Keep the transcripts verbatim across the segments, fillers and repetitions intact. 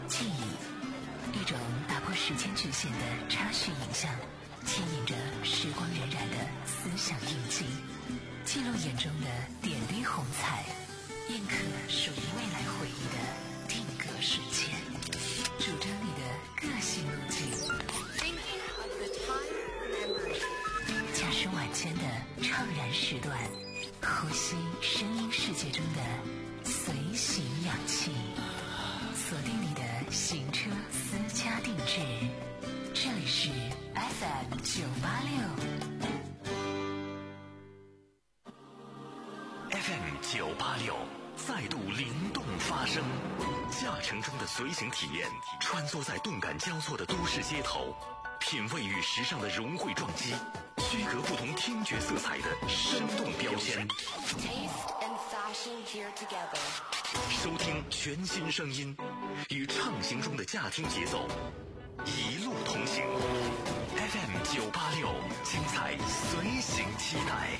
记忆，一种打破时间局限的插叙影像，牵引着时光荏苒的思想印记，记录眼中的点滴红彩，印刻属于未来回忆的定格瞬间，主张你的个性路径。驾驶晚间的怅然时段，呼吸声音世界中的随行氧气，锁定你的行车私家定制，这里是 F M 九八六 F M 九八六再度灵动发声，驾乘中的随行体验，穿梭在动感交错的都市街头，品味与时尚的融汇撞击，区隔不同听觉色彩的生动标签。收听全新声音，与畅行中的驾听节奏，一路同行。F M 九八六，精彩随行期待。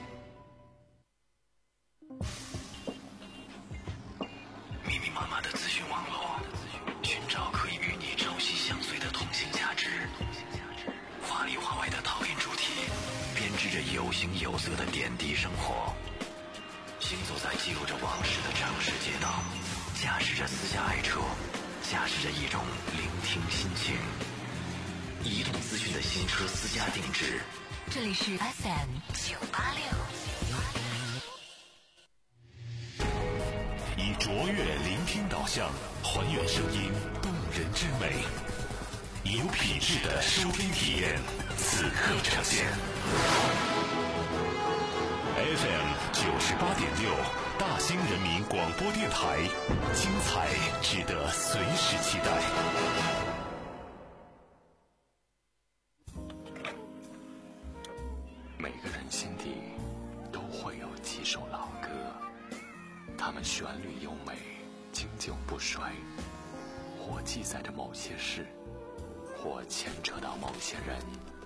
密密麻麻的资讯网络，寻找可以与你朝夕相随的同行价值。华里华外的陶片主题，编织着有形有色的点滴生活。行走在记录着往事的城市街道，驾驶着私家爱车，驾驶着一种聆听心情。移动资讯的新车私家定制， 这里是 F M 九八六。 以卓越聆听导向，还原声音动人之美，以有品质的收听体验，此刻呈现。F M 九十八点六，大兴人民广播电台，精彩值得随时期待。 每个人心底都会有几首老歌，它们旋律优美，经久不衰，或记载着某些事，或牵扯到某些人。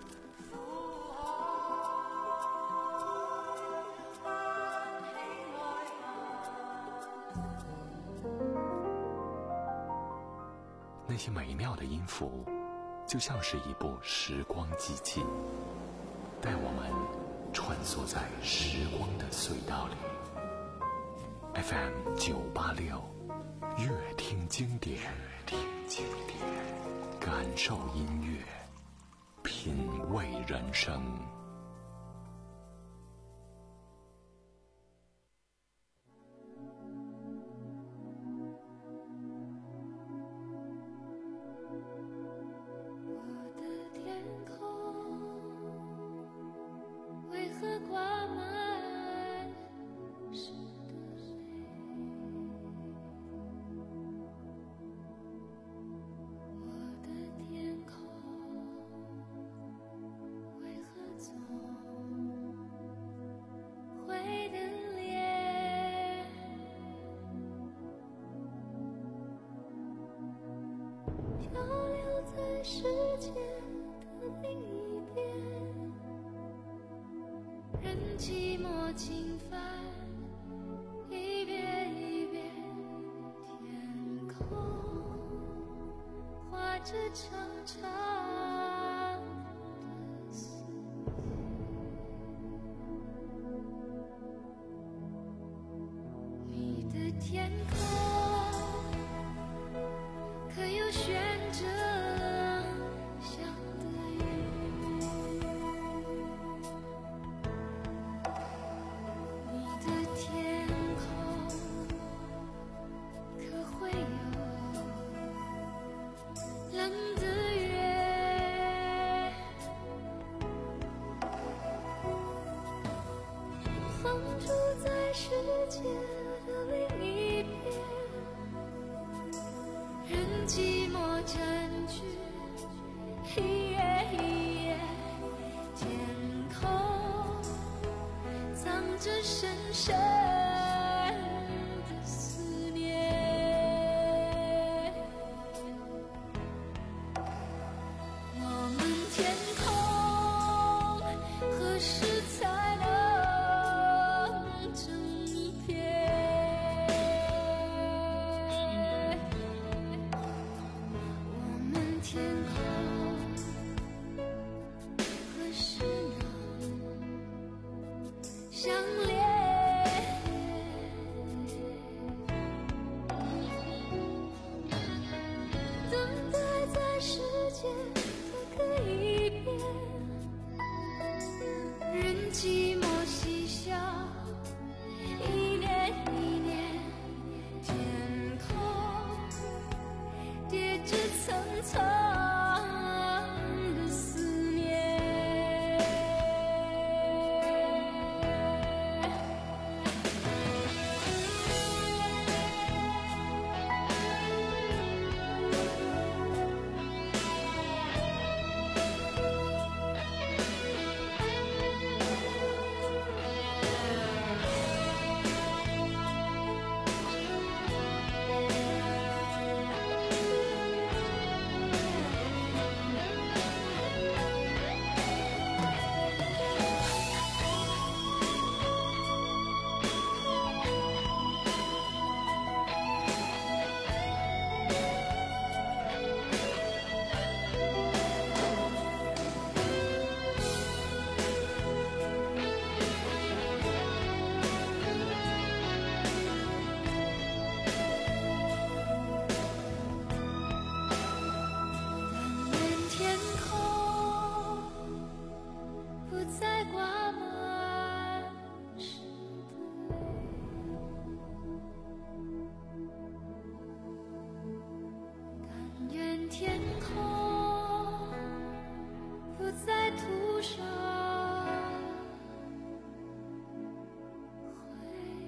那些美妙的音符，就像是一部时光机器，带我们穿梭在时光的隧道里。F M 九八六，乐听经典，听经典，感受音乐，品味人生。 直层层的思念。天空不再涂上灰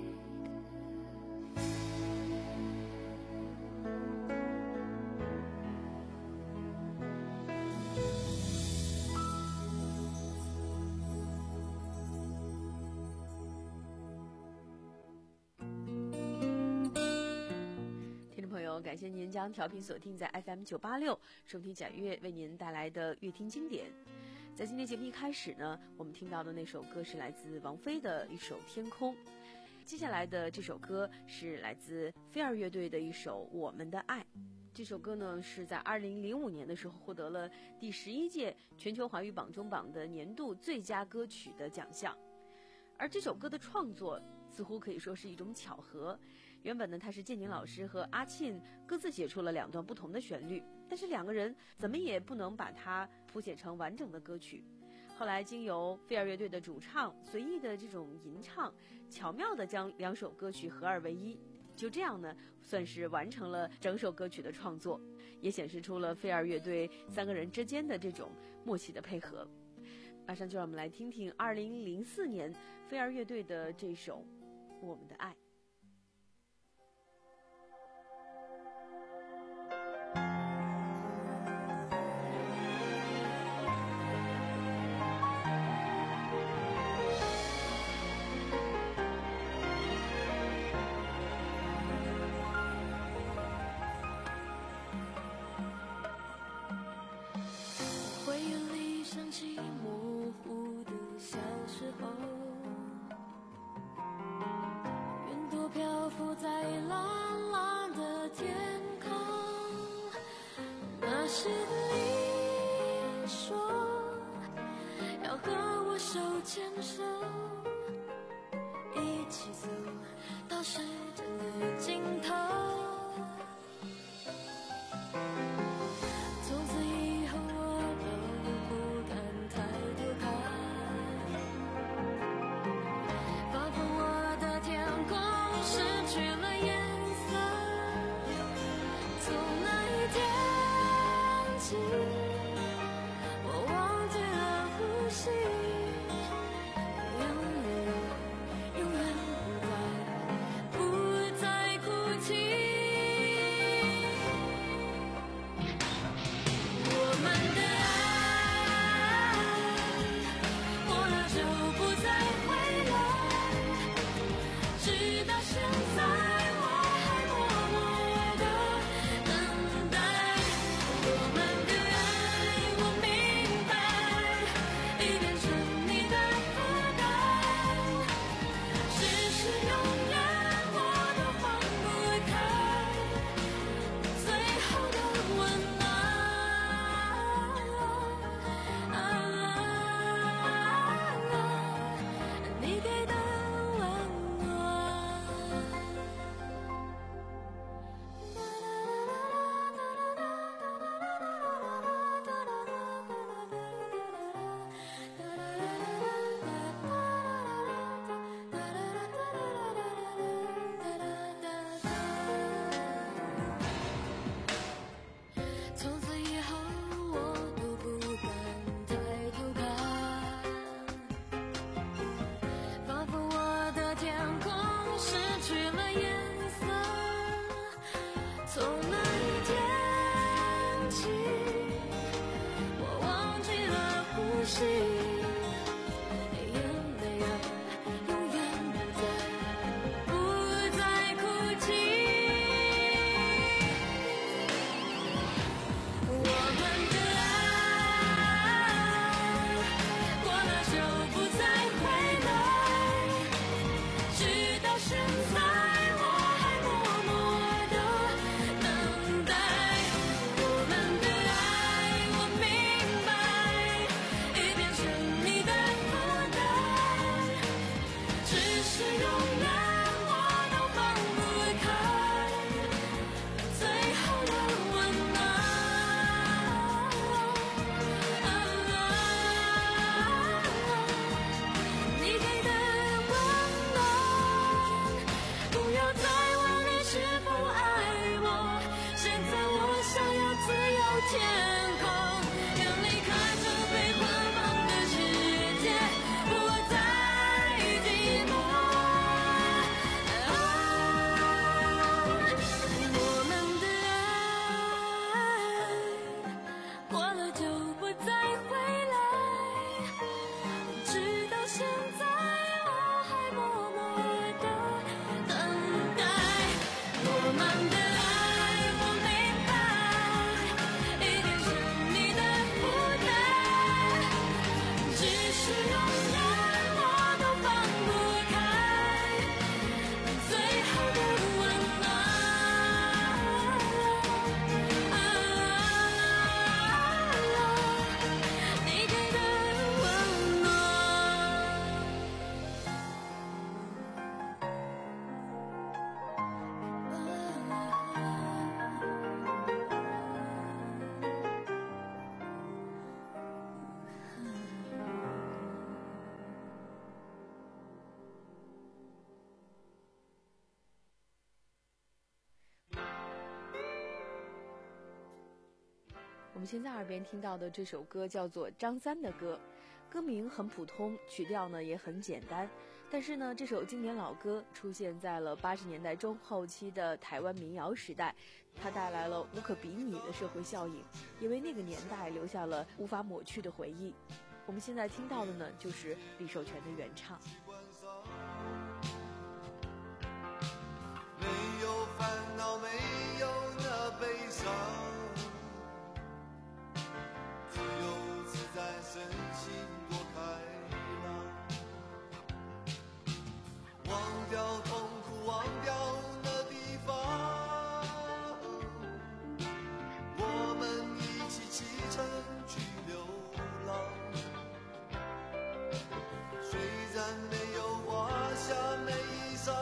感谢您将调频锁定在 F M 九八六，收听贾悦为您带来的乐听经典。在今天节目一开始呢，我们听到的那首歌是来自王菲的一首《天空》。接下来的这首歌是来自飞儿乐队的一首《我们的爱》。这首歌呢是在二零零五年的时候获得了第十一届全球华语榜中榜的年度最佳歌曲的奖项。而这首歌的创作似乎可以说是一种巧合，原本呢他是建宁老师和阿沁各自写出了两段不同的旋律，但是两个人怎么也不能把它谱写成完整的歌曲。后来经由飞儿乐队的主唱随意的这种吟唱，巧妙地将两首歌曲合二为一，就这样呢算是完成了整首歌曲的创作，也显示出了飞儿乐队三个人之间的这种默契的配合。马上就让我们来听听二零零四年飞儿乐队的这首《我们的爱》。 回忆里想起模糊的小时候，云朵漂浮在蓝蓝的天空。那时的你说要和我手牵手，一起走到时间的尽头。我忘记了呼吸，原我们现在耳边听到的这首歌叫做张三的歌，歌名很普通，曲调呢也很简单，但是呢，这首经典老歌出现在了八十年代中后期的台湾民谣时代，它带来了无可比拟的社会效应，也为那个年代留下了无法抹去的回忆。我们现在听到的呢，就是李寿全的原唱。 没有烦恼，没有那悲伤，自由自在，身心多开朗，忘掉痛苦，忘掉那地方，我们一起启程去流浪，虽然没有华厦美衣裳，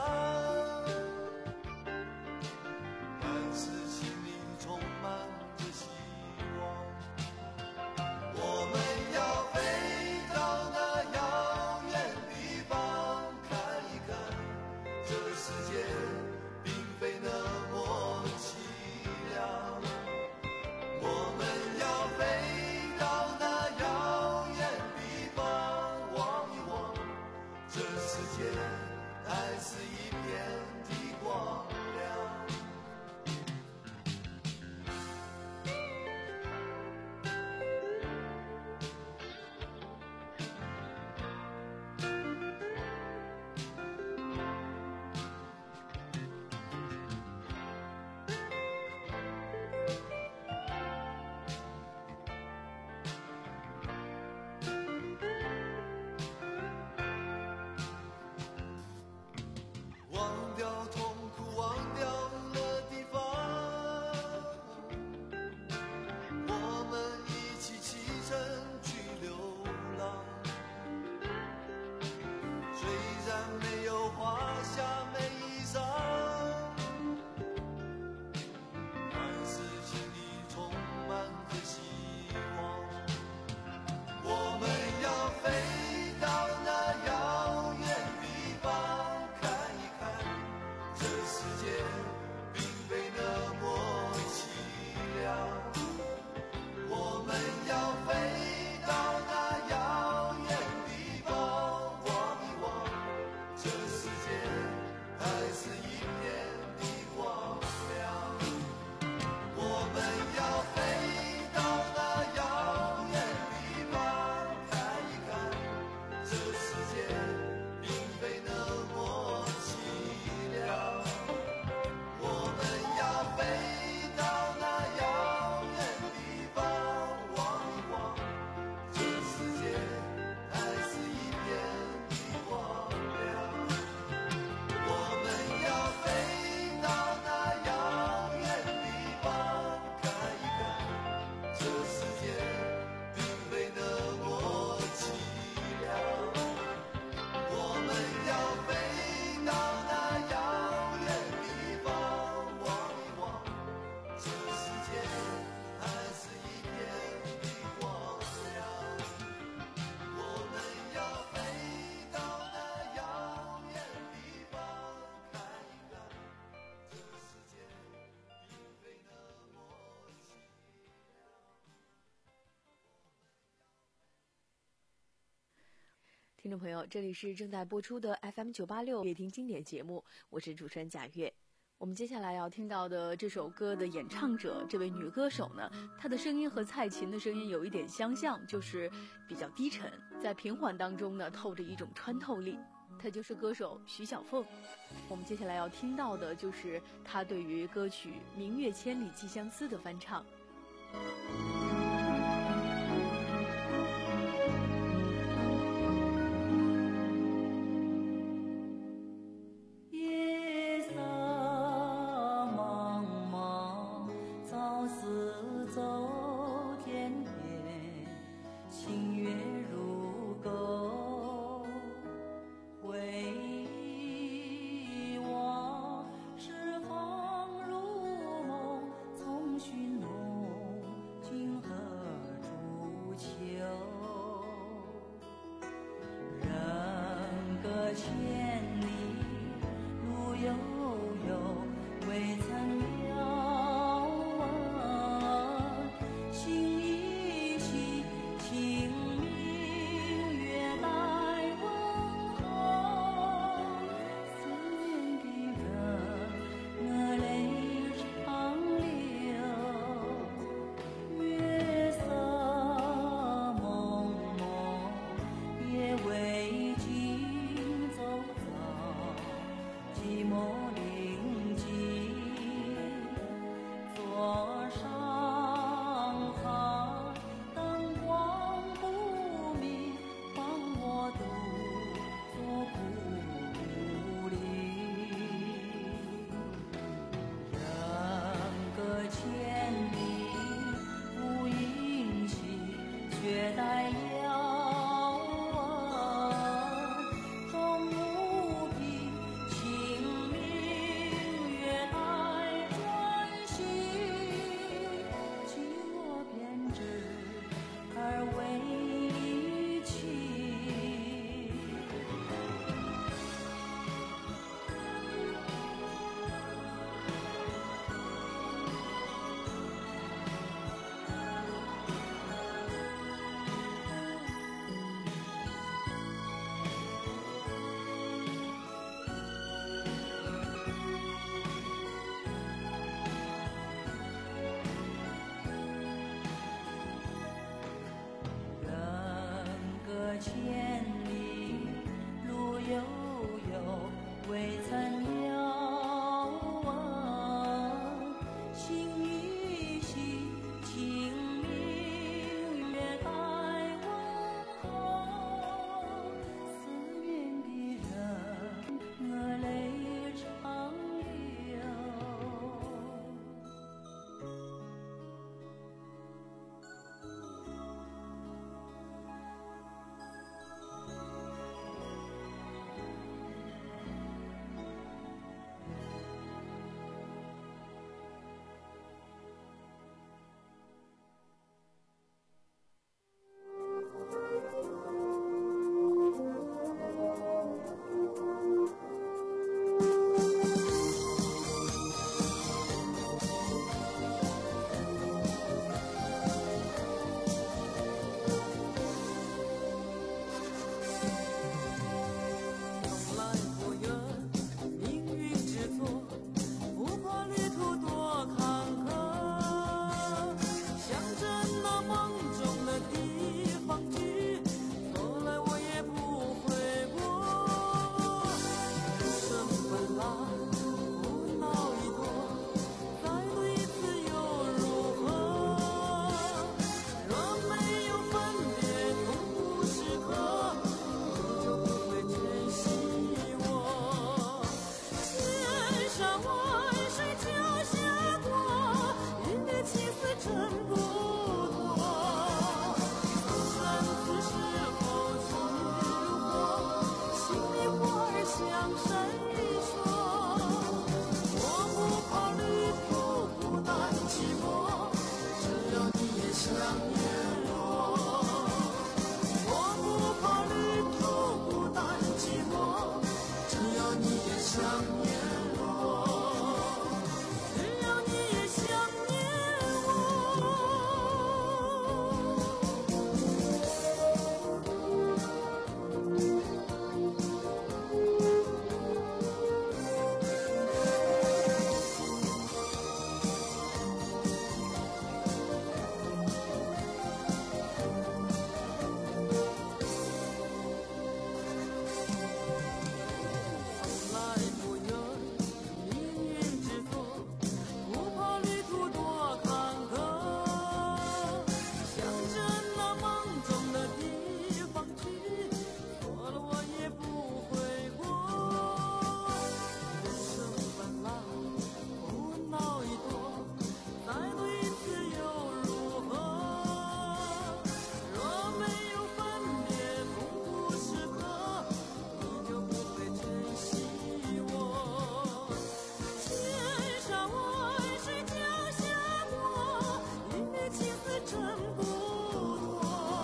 听众朋友，这里是正在播出的 F M 九八六乐听经典节目，我是主持人贾月。我们接下来要听到的这首歌的演唱者，这位女歌手呢，她的声音和蔡琴的声音有一点相像，就是比较低沉，在平缓当中呢，透着一种穿透力。她就是歌手徐小凤。我们接下来要听到的就是她对于歌曲《明月千里寄相思》的翻唱。 寻梦，君千里，路悠悠，未曾遥望。心依稀，清明月来问候。思念的人，我泪长流。从来不怨命运之错，不怕旅途多坎坷。向着那梦中的地方去，错了我也不悔过。人生本来苦恼已多，再多一次又如何？若没有分别痛苦时刻，你就不会珍惜我。千山万水脚下过，一别情丝真不脱。此生此时候情如火，心里话儿向谁说？我不怕旅途孤单寂寞，只要你也想念我。我不怕旅途孤单寂寞，只要你也想念我，只要你也想念我。从来不怨命运之错，不怕旅途多坎坷。向着那梦中的地方去，错了我也不悔过。人生本来苦恼已多，再多一次又如何？若没有分别痛苦时刻，你就不会珍惜我。千山万水脚下过，一别情丝真不脱。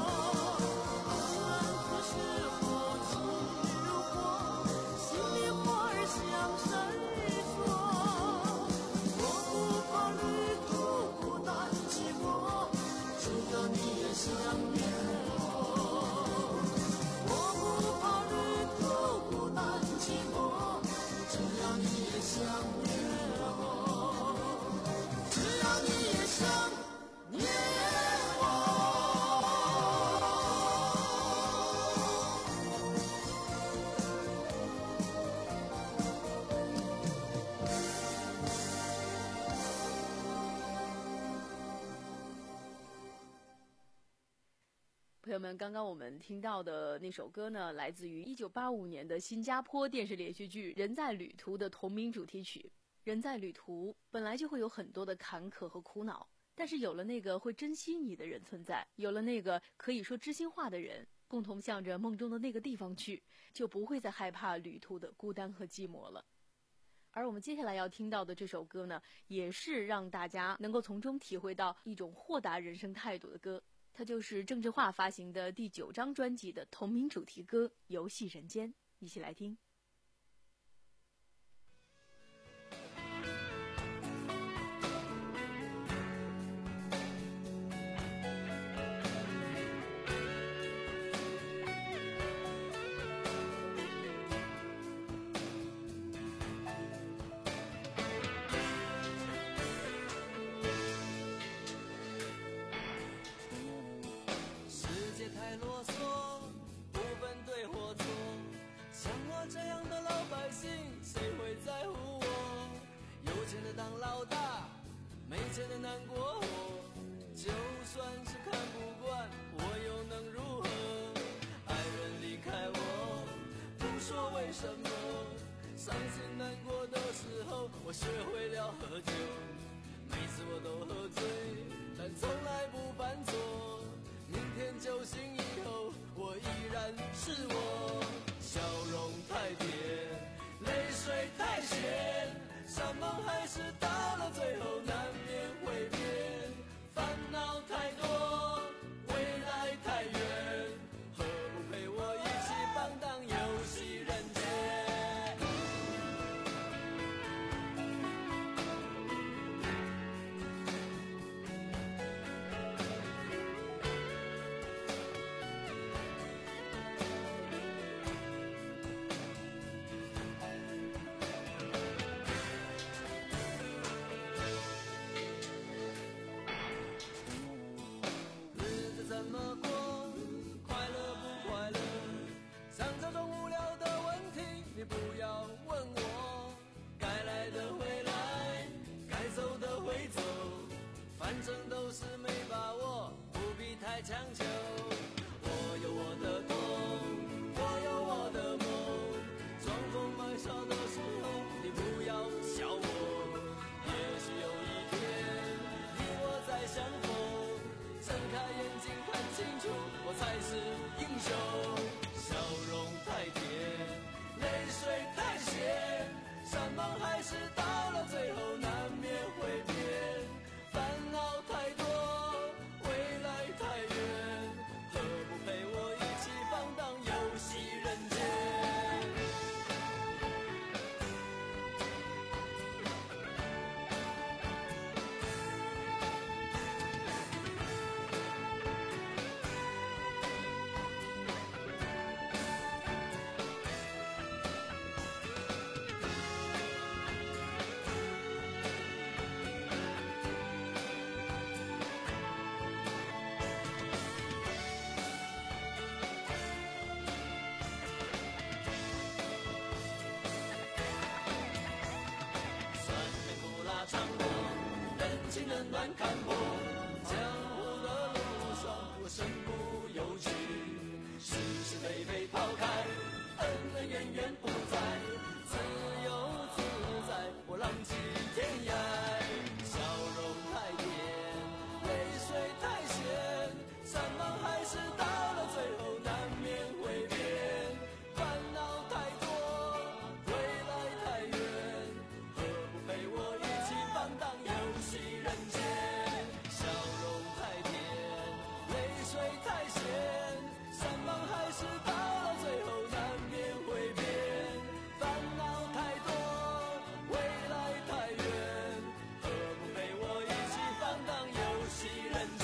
此时候情如火，心里话儿向谁说？我不怕旅途孤单寂寞，只要你也想念我。我不怕旅途孤单寂寞，只要你也想念我，只要你也想念我。 朋友们，刚刚我们听到的那首歌呢，来自于一九八五年的新加坡电视连续剧《人在旅途》的同名主题曲。人在旅途本来就会有很多的坎坷和苦恼，但是有了那个会珍惜你的人存在，有了那个可以说知心话的人，共同向着梦中的那个地方去，就不会再害怕旅途的孤单和寂寞了。而我们接下来要听到的这首歌呢，也是让大家能够从中体会到一种豁达人生态度的歌。它就是郑智化发行的第九张专辑的同名主题歌《游戏人间》，一起来听。 世界太啰嗦，不的难过我，就算是看不惯，我又能如何？爱人离开我，不说为什么，伤心难过的时候，我学会了喝酒，每次我都喝醉，但从来不犯错。明天酒醒以后，我依然是我，笑容太甜，泪水太咸，山盟海誓到了最后难免会变，烦恼太多，未来太远，何不陪我一起放荡游戏人间？日子怎么过？快乐不快乐？像这种无聊的问题，你不要问我。该来的会来，该走的会走，反正都是没把握，不必太强求。我有我的痛，我有我的梦，装疯卖傻的时候，你不要笑我。也许有一天，你我再相逢，睁开眼睛看清楚，我才是英雄。笑容太甜，泪水太咸，山盟海誓到了最后难免会变，烦恼太多，未来太远，何不陪我一起放荡游戏人间？酸甜苦辣尝过，人情冷暖看破，江湖的路上我身不由己，是是非非抛开，恩恩怨怨不在，自由自在，我浪迹天涯。笑容太甜，泪水太咸，山盟海誓到了最后难免会变，烦恼太多，未来太远，何不陪我一起放荡游戏人间？笑容太甜，泪水太咸，山盟海誓到了最后难免会变，烦恼太多，未来太远，何不陪我一起放荡游戏人间？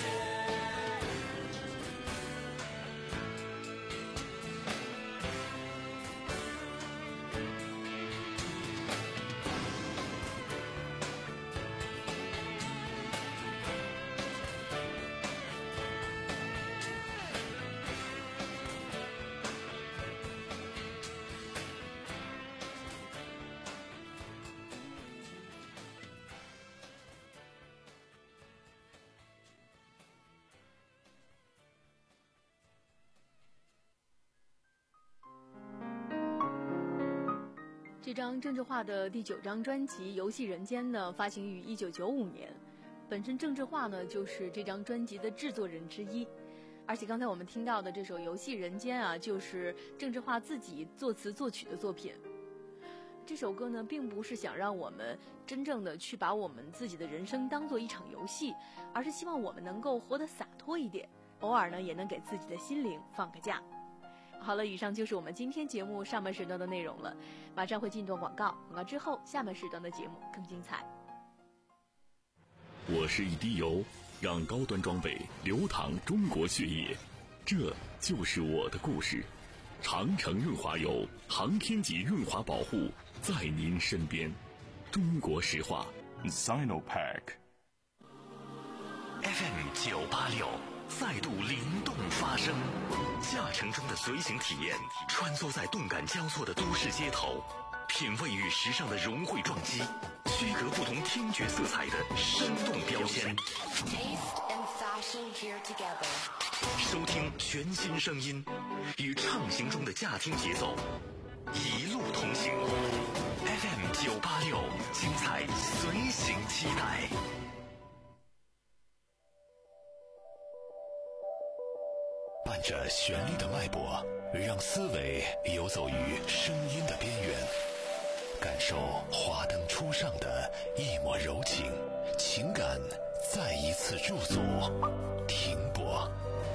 这张郑智化的第九张专辑《游戏人间》呢，发行于一九九五年。本身郑智化呢，就是这张专辑的制作人之一。而且刚才我们听到的这首《游戏人间》啊，就是郑智化自己作词作曲的作品。这首歌呢，并不是想让我们真正的去把我们自己的人生当做一场游戏，而是希望我们能够活得洒脱一点，偶尔呢，也能给自己的心灵放个假。好了，以上就是我们今天节目上半时段的内容了。马上会进段广告，广告之后，下半时段的节目更精彩。 我是一滴油，让高端装备流淌中国血液，这就是我的故事。长城润滑油，航天级润滑保护，在您身边。中国石化 Sinopec F M 九八六再度灵动发声，驾乘中的随行体验，穿梭在动感交错的都市街头，品味与时尚的融汇撞击，体区隔不同听觉色彩的生动标签。收听全新声音，与畅行中的驾听节奏一路同行。F M 九八六，精彩随行期待。 伴着旋律的脉搏，让思维游走于声音的边缘，感受华灯初上的一抹柔情，情感再一次驻足停泊。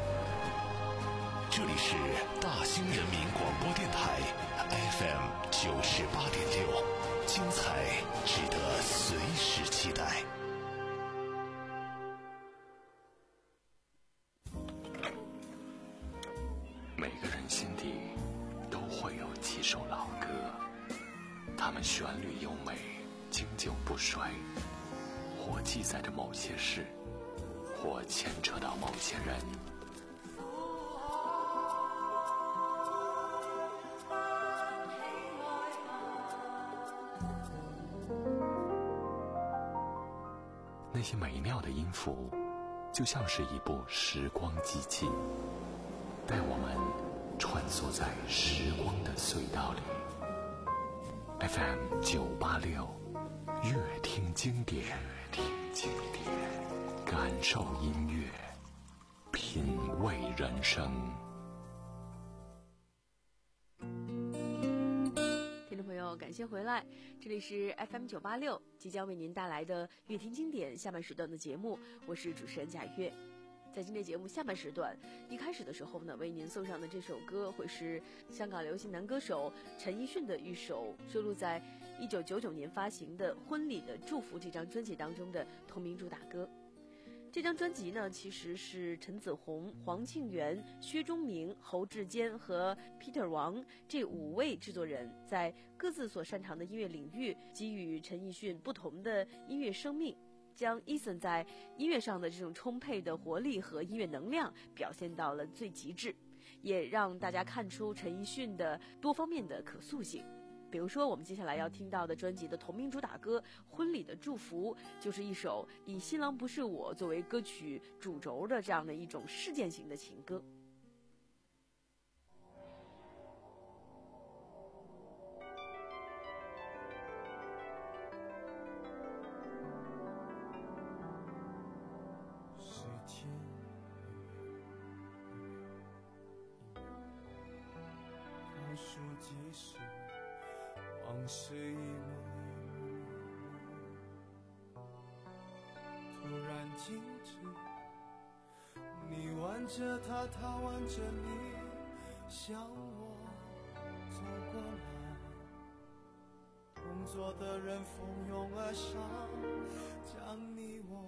这里是大兴人民广播电台 F M 九十八点六，精彩值得随时期待。 每个人心底都会有几首老歌，它们旋律优美，经久不衰，或记载着某些事，或牵扯到某些人。那些美妙的音符，就像是一部时光机器，带我们穿梭在时光的隧道里。F M 九八六，乐听经典，乐听经典，感受音乐，品味人生。 听众朋友，感谢回来，这里是 F M 九八六，即将为您带来的乐听经典下半时段的节目，我是主持人贾月。在今天节目下半时段，一开始的时候呢，为您送上的这首歌会是香港流行男歌手陈奕迅的一首收录在一九九九年发行的《婚礼的祝福》这张专辑当中的同名主打歌。这张专辑呢，其实是陈子红、黄庆元、薛忠明、侯志坚和 Peter 王这五位制作人在各自所擅长的音乐领域给予陈奕迅不同的音乐生命，将 Eason 在音乐上的这种充沛的活力和音乐能量表现到了最极致，也让大家看出陈奕迅的多方面的可塑性。比如说我们接下来要听到的专辑的同名主打歌《婚礼的祝福》，就是一首以新郎不是我作为歌曲主轴的这样的一种事件型的情歌。 往事一幕突然静止，你挽着他，他挽着你，向我走过来，同桌的人蜂拥而上，将你我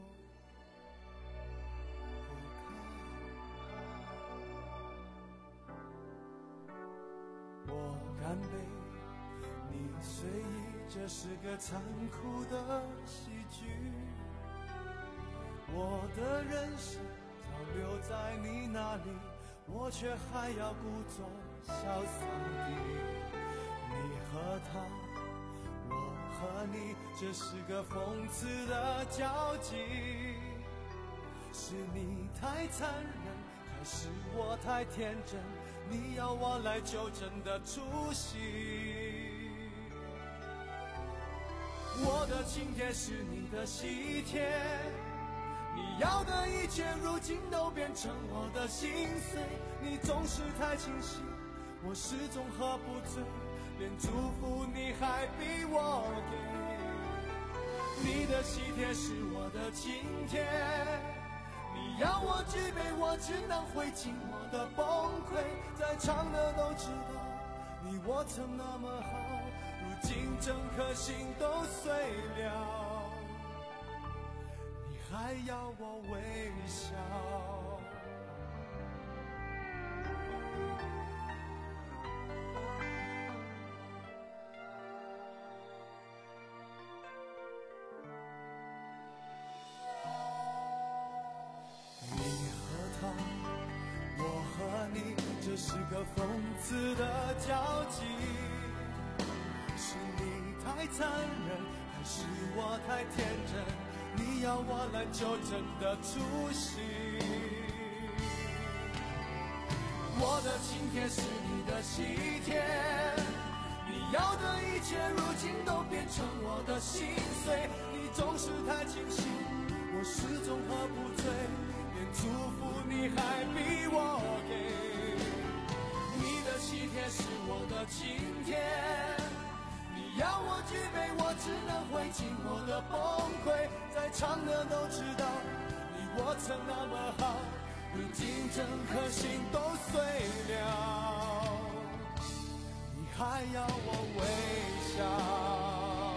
隔开。我干杯，你随意，这是个残酷的喜剧。我的人生早留在你那里，我却还要故作潇洒地。你和他，我和你，这是个讽刺的交集。是你太残忍，还是我太天真？你要我来纠正的出息。我的请帖是你的喜帖，你要的一切如今都变成我的心碎。你总是太清醒，我始终喝不醉，连祝福你还逼我给。你的喜帖是我的请帖，你要我举杯，我只能会尽我的崩溃。在场的都知道，你我曾那么好，如今整颗心都碎了，你还要我微笑。这是个讽刺的交集，是你太残忍，还还是我太天真，你要我来就真的出戏。我的晴天是你的西天，你要的一切如今都变成我的心碎。你总是太清醒，我始终喝不醉，连祝福你还逼我给。你的喜帖是我的晴天，你要我举杯，我只能会尽我的崩溃。在场的都知道，你我曾那么好，如今整颗心都碎了，你还要我微笑。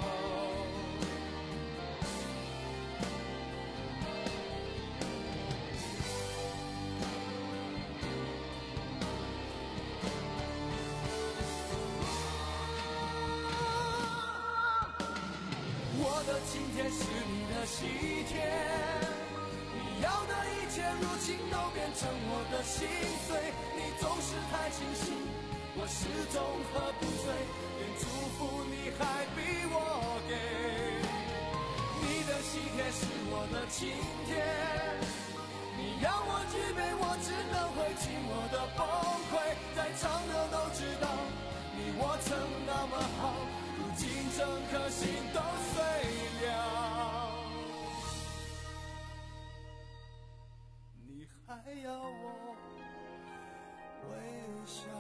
我的晴天是你的喜帖，你要的一切如今都变成我的心碎。你总是太清醒，我始终喝不醉，连祝福你还逼我给。你的喜帖是我的晴天，你要我举杯，我只能会尽我的崩溃。在场的都知道，你我曾那么好，如今整颗心都碎了，你还要我微笑。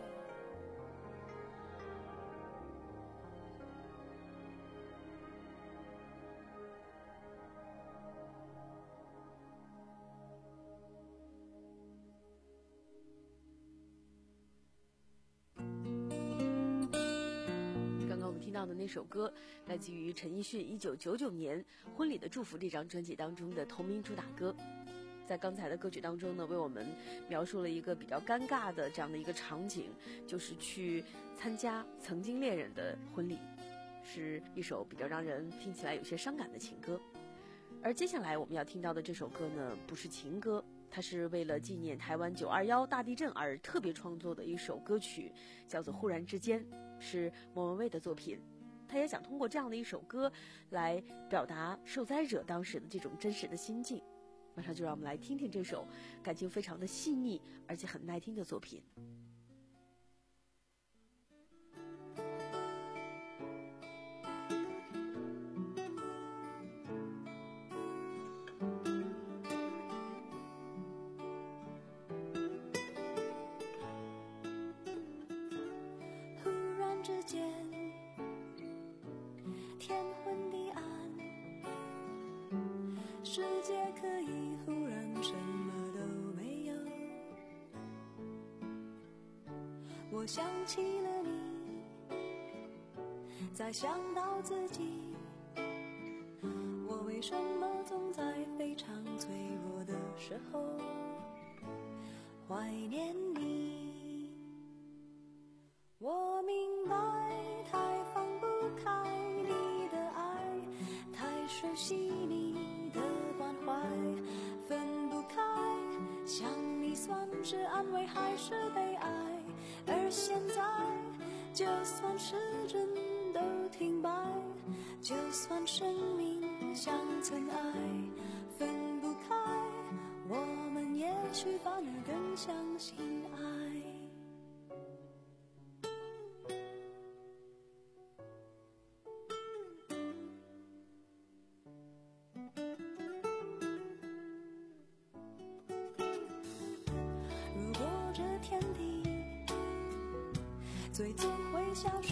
听到的那首歌来自于陈奕迅一九九九年《婚礼的祝福》这张专辑当中的同名主打歌。在刚才的歌曲当中呢，为我们描述了一个比较尴尬的这样的一个场景，就是去参加曾经恋人的婚礼，是一首比较让人听起来有些伤感的情歌。而接下来我们要听到的这首歌呢，不是情歌，它是为了纪念台湾九二一大地震而特别创作的一首歌曲，叫做《忽然之间》，是莫文蔚的作品。他也想通过这样的一首歌来表达受灾者当时的这种真实的心境。马上就让我们来听听这首感情非常的细腻而且很耐听的作品。 世界可以忽然什么都没有，我想起了你，再想到自己，我为什么总在非常脆弱的时候怀念你？我明白太放不开你的爱，太熟悉你的关怀，分不开，想你算是安慰还是悲哀？而现在就算时针都停摆，就算生命像尘埃，分不开，我们也许反而更相信爱。最终会消失，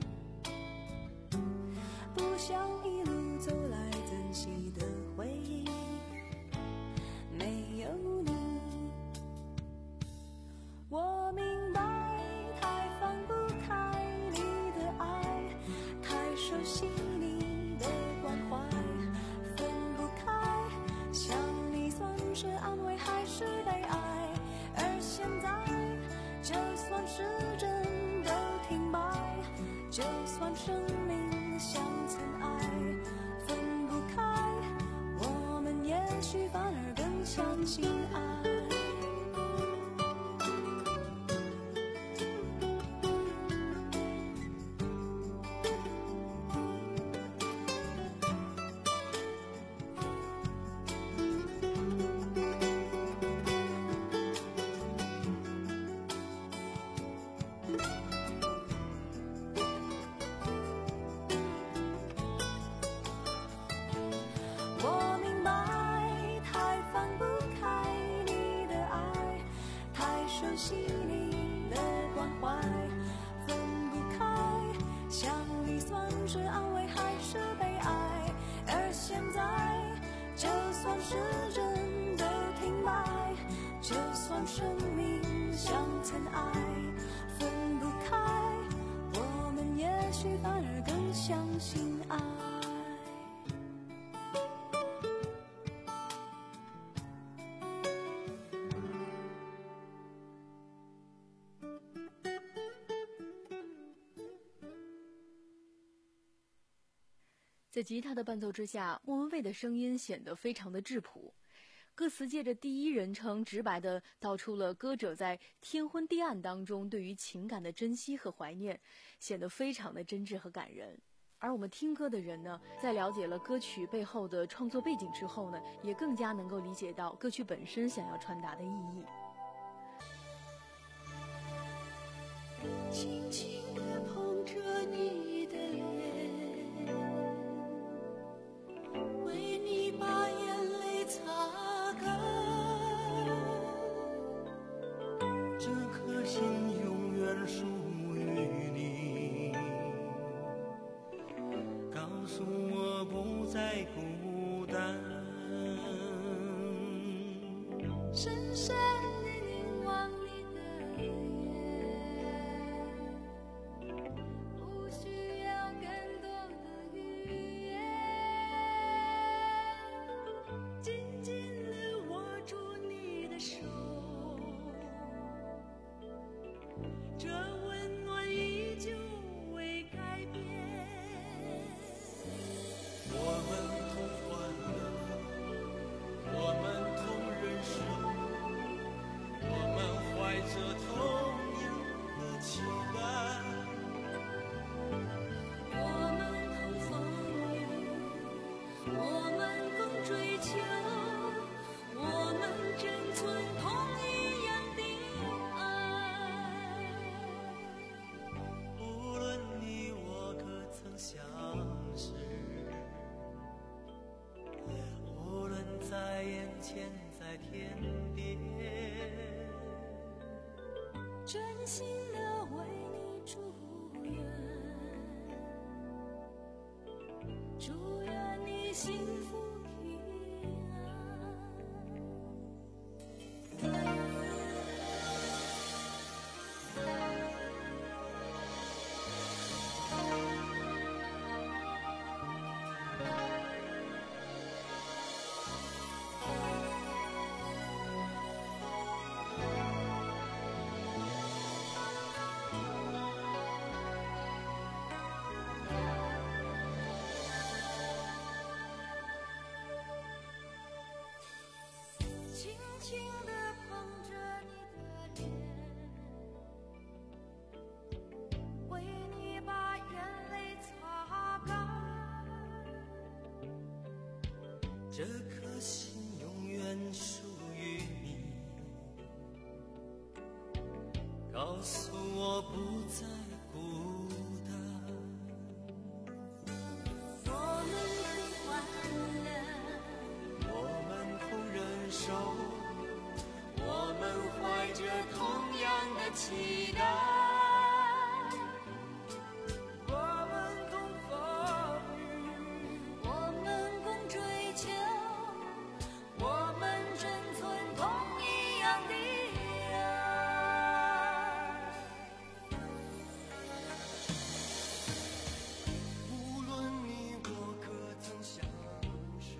不想一路走来珍惜的回忆，没有你，我明白太放不开你的爱，太熟悉你的关怀，分不开，想你算是安慰还是悲哀？而现在就算时针就算生命像尘埃，分不开，我们也许反而更相信爱。 纯细腻的关怀，分不开，想你算是安慰还是悲哀？而现在，就算时针都停摆，就算生命像尘埃，分不开，我们也许反而更相信爱。 在吉他的伴奏之下，莫文蔚的声音显得非常的质朴，歌词借着第一人称直白地道出了歌者在天昏地暗当中对于情感的珍惜和怀念，显得非常的真挚和感人。而我们听歌的人呢，在了解了歌曲背后的创作背景之后呢，也更加能够理解到歌曲本身想要传达的意义。 轻轻地碰着你的脸，为你把眼泪擦干， 这颗心永远属于你，告诉我不再孤单， 深深地凝望你的眼，不需要更多的语言，紧紧地握住你的手，这温暖依旧未改变。 我们同欢乐，我们同忍受，我们怀着同样的期待， 我们同风雨，我们共追求，我们珍存同一样的爱。 无论你我可曾相识，无论在眼前在天边， 真心的为你祝愿，祝愿你幸福平安。轻轻地碰着你的脸，为你把眼泪擦干， 这颗心永远属于你，告诉我不再孤单。 我们同欢乐， 我们同忍受，我们怀着同样的期待，我们共风雨， 我们共追求，我们珍存同一样的爱。 无论你我可曾相识，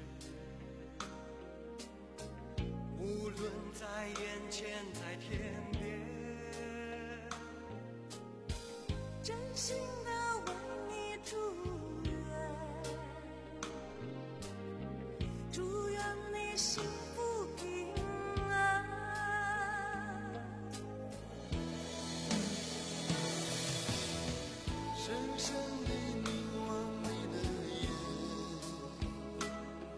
无论在眼前在天边， 真心的为你祝愿，祝愿你幸福平安。 深深地凝望你的眼，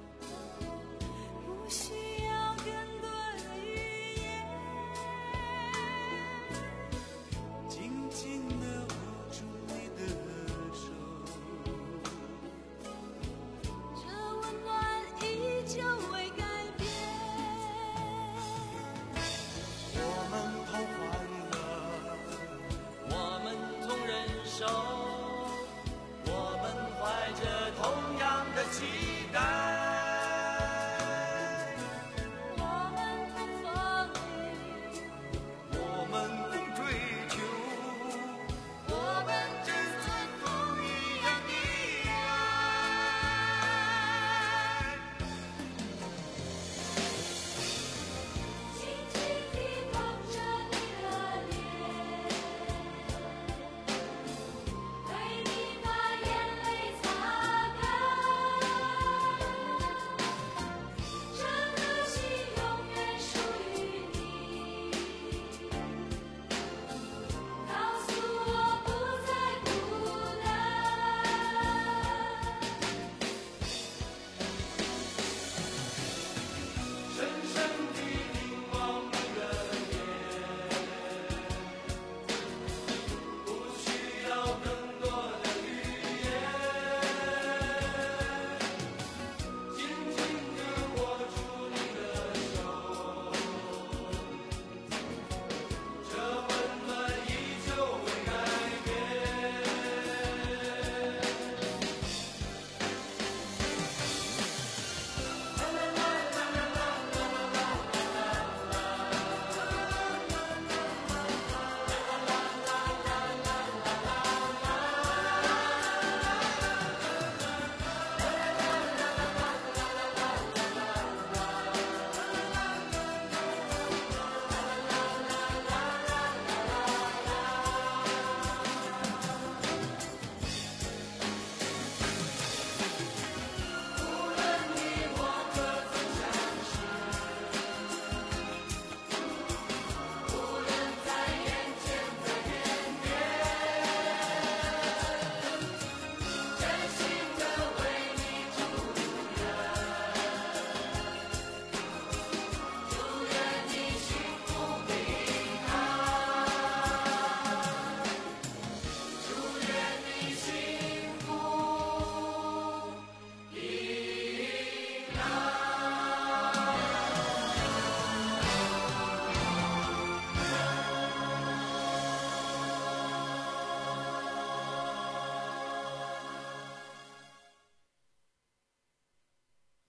不需要更多的语言， 紧紧地握住你的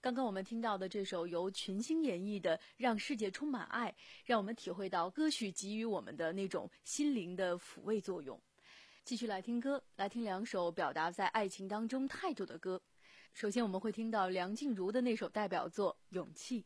刚刚我们听到的这首由群星演绎的《让世界充满爱》，让我们体会到歌曲给予我们的那种心灵的抚慰作用。继续来听歌，来听两首表达在爱情当中态度的歌。首先我们会听到梁静茹的那首代表作《勇气》。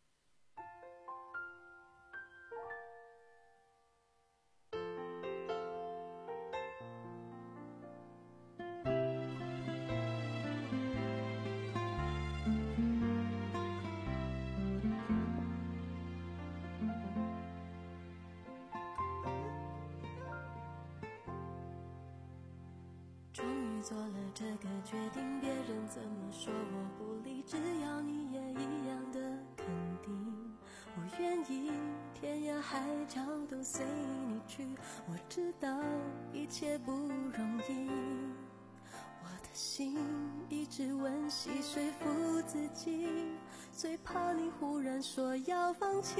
做了这个决定，别人怎么说我不理，只要你也一样的肯定，我愿意天涯海角都随你去。我知道一切不容易，我的心一直温习说服自己，最怕你忽然说要放弃。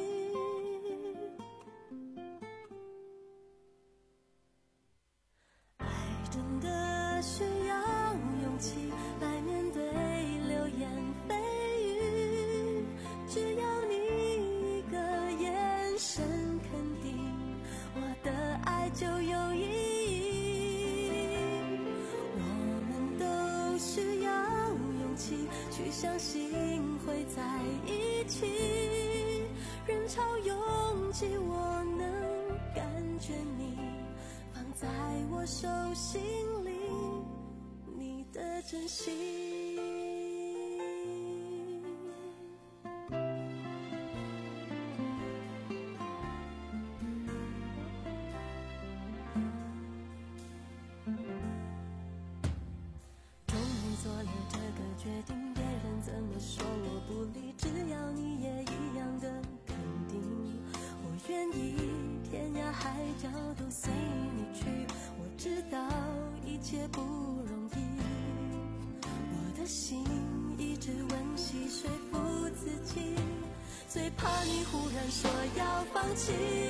爱真的需要勇气来面对流言蜚语，只要你一个眼神肯定，我的爱就有意义。我们都需要勇气去相信会在一起，人潮拥挤我能感觉你放在我手心里，你的真心。终于做了这个决定，别人怎么说我不理，只要你也一样的肯定，我愿意天涯海角都随你去。我知道一切不容易，我的心一直温习说服自己，最怕你忽然说要放弃。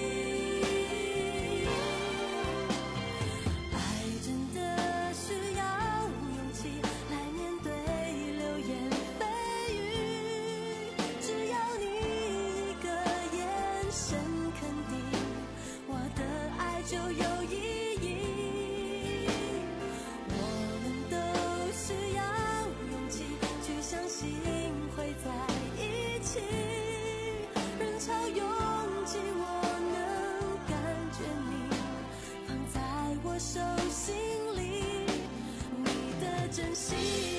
爱真的需要勇气来面对流言蜚语，只要你一个眼神肯定，我的爱就有意义。我们都需要勇气去相信会在一起，人潮拥挤我能感觉你放在我手心里，你的真心。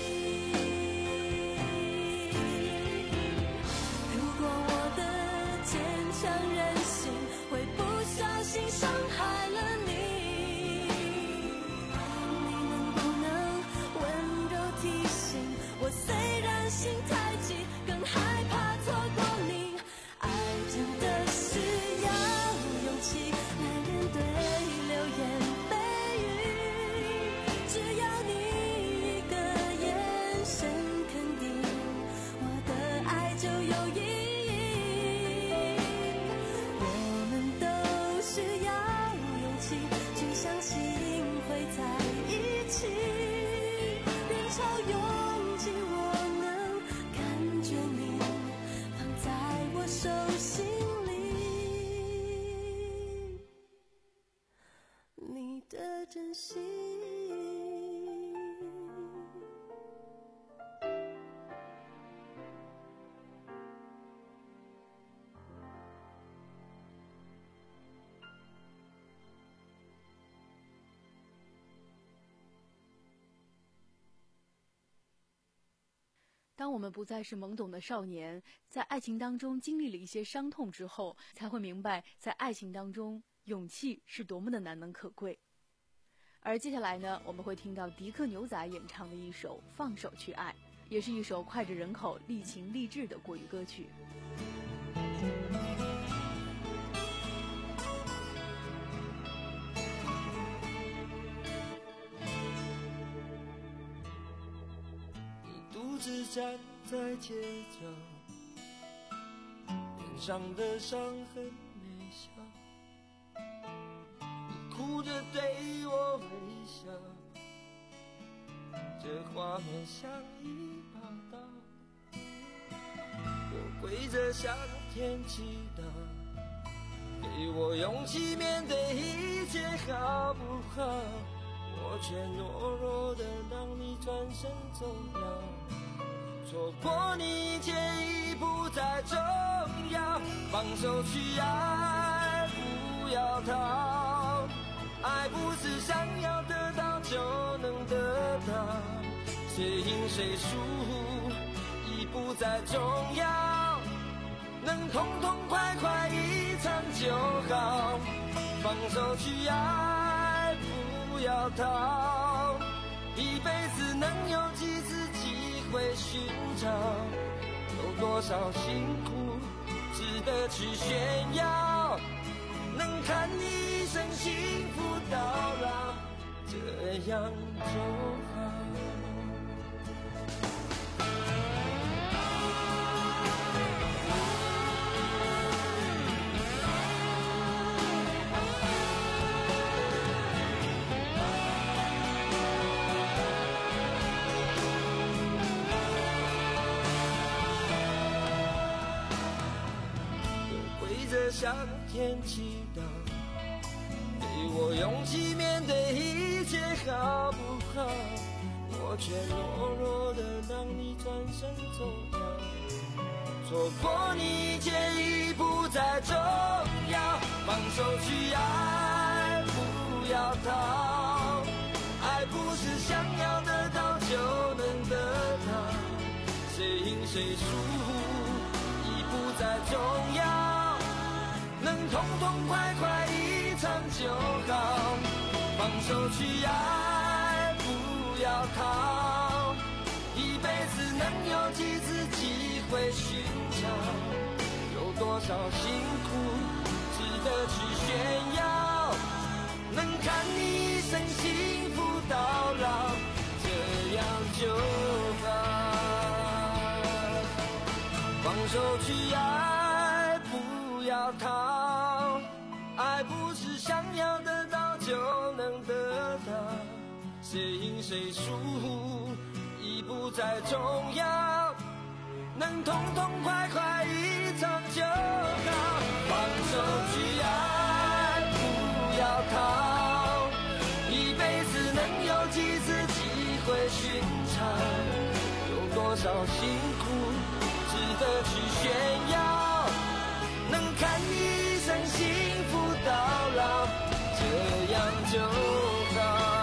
如果我的坚强任性会不小心伤害了你，你能不能温柔提醒我，虽然心太急，更害怕错过你。爱真的需要勇气来面对流言蜚语，只要你一个眼神肯定，我的爱就有意义。我们都需要勇气去相信会在一起，人潮拥挤我能感觉你放在我手心里，你的真心。 当我们不再是懵懂的少年，在爱情当中经历了一些伤痛之后，才会明白在爱情当中勇气是多么的难能可贵。而接下来呢，我们会听到迪克牛仔演唱的一首《放手去爱》，也是一首脍炙人口、励情励志的国语歌曲。 独自站在街角，脸上的伤痕没消，你哭着对我微笑，这画面像一把刀， 跪着向天祈祷，给我勇气面对一切好不好？我却懦弱的让你转身走了，错过你一切已不再重要，放手去爱，不要逃。爱不是想要得到就能得到，谁赢谁输已不再重要，能痛痛快快一场就好。放手去爱，不要逃，一辈子能有几次机会寻找，有多少辛苦值得去炫耀，能看你一生幸福到老，这样就好。向天祈祷，给我勇气面对一切好不好？我却懦弱的让你转身走了，错过你一切已不再重要，放手去爱，不要逃。爱不是想要得到就能得到，谁赢谁输已不再重要，能痛痛快快一场就好。放手去爱，不要逃，一辈子能有几次机会寻找，有多少辛苦值得去炫耀，能看你一生幸福到老，这样就好。放手去爱，不要逃，爱不是想要得到就能得到，谁赢谁输已不再重要，能痛痛快快一场就好。放手去爱，不要逃，一辈子能有几次机会寻常，有多少辛苦值得去炫耀，能看你一生幸福到老，这样就好。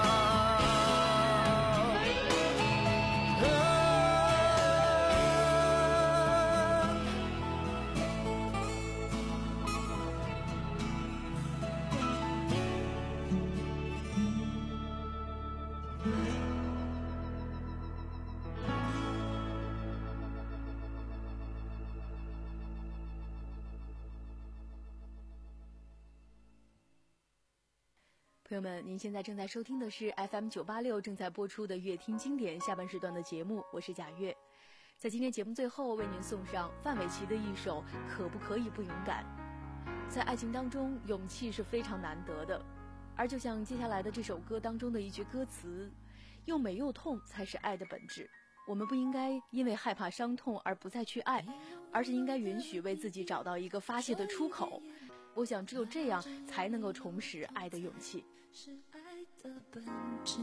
朋友们，您现在正在收听的是 F M 九八六正在播出的乐听经典下半时段的节目，我是贾月。在今天节目最后，为您送上范玮琪的一首《可不可以不勇敢》。在爱情当中，勇气是非常难得的，而就像接下来的这首歌当中的一句歌词，又美又痛才是爱的本质。我们不应该因为害怕伤痛而不再去爱，而是应该允许为自己找到一个发泄的出口。我想只有这样才能够重拾爱的勇气。 是爱的本质，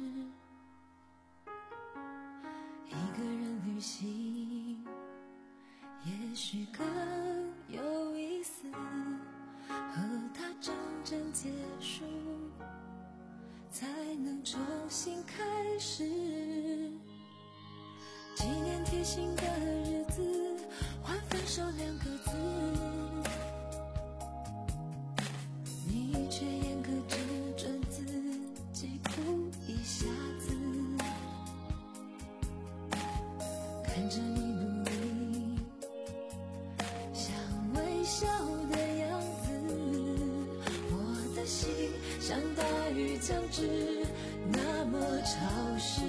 一个人旅行也许更有意思，和他真正结束才能重新开始。纪念贴心的日子，换分手两个字，你却严格指准自己哭一下子，看着你努力想微笑的样子，我的心像大雨将至，那么潮湿。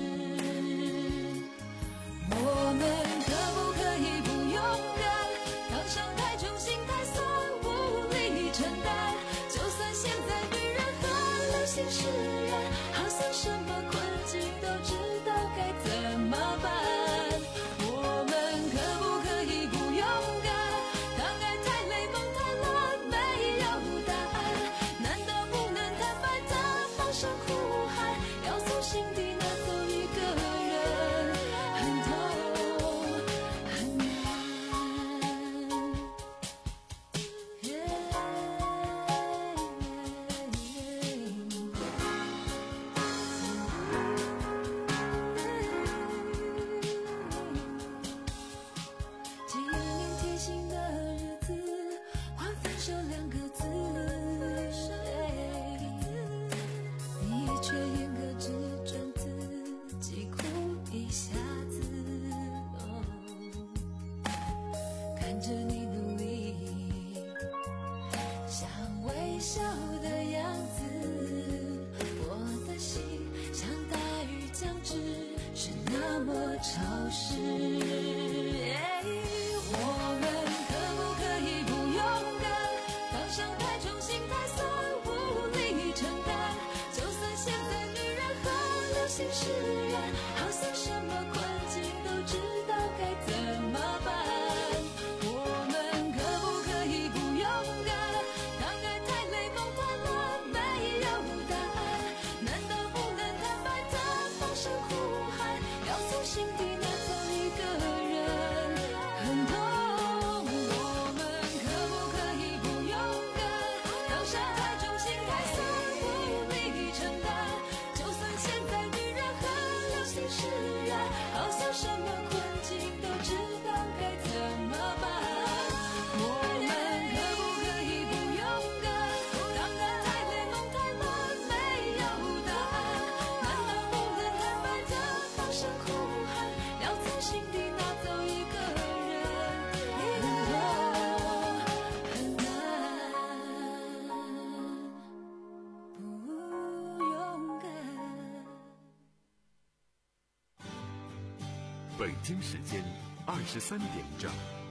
我们可不可以不勇敢，当伤太重，心太酸，无力承担，就算现在女人和流行释然，好像什么困境都知道该怎么办。我们可不可以不勇敢， 北京时间二十三点整。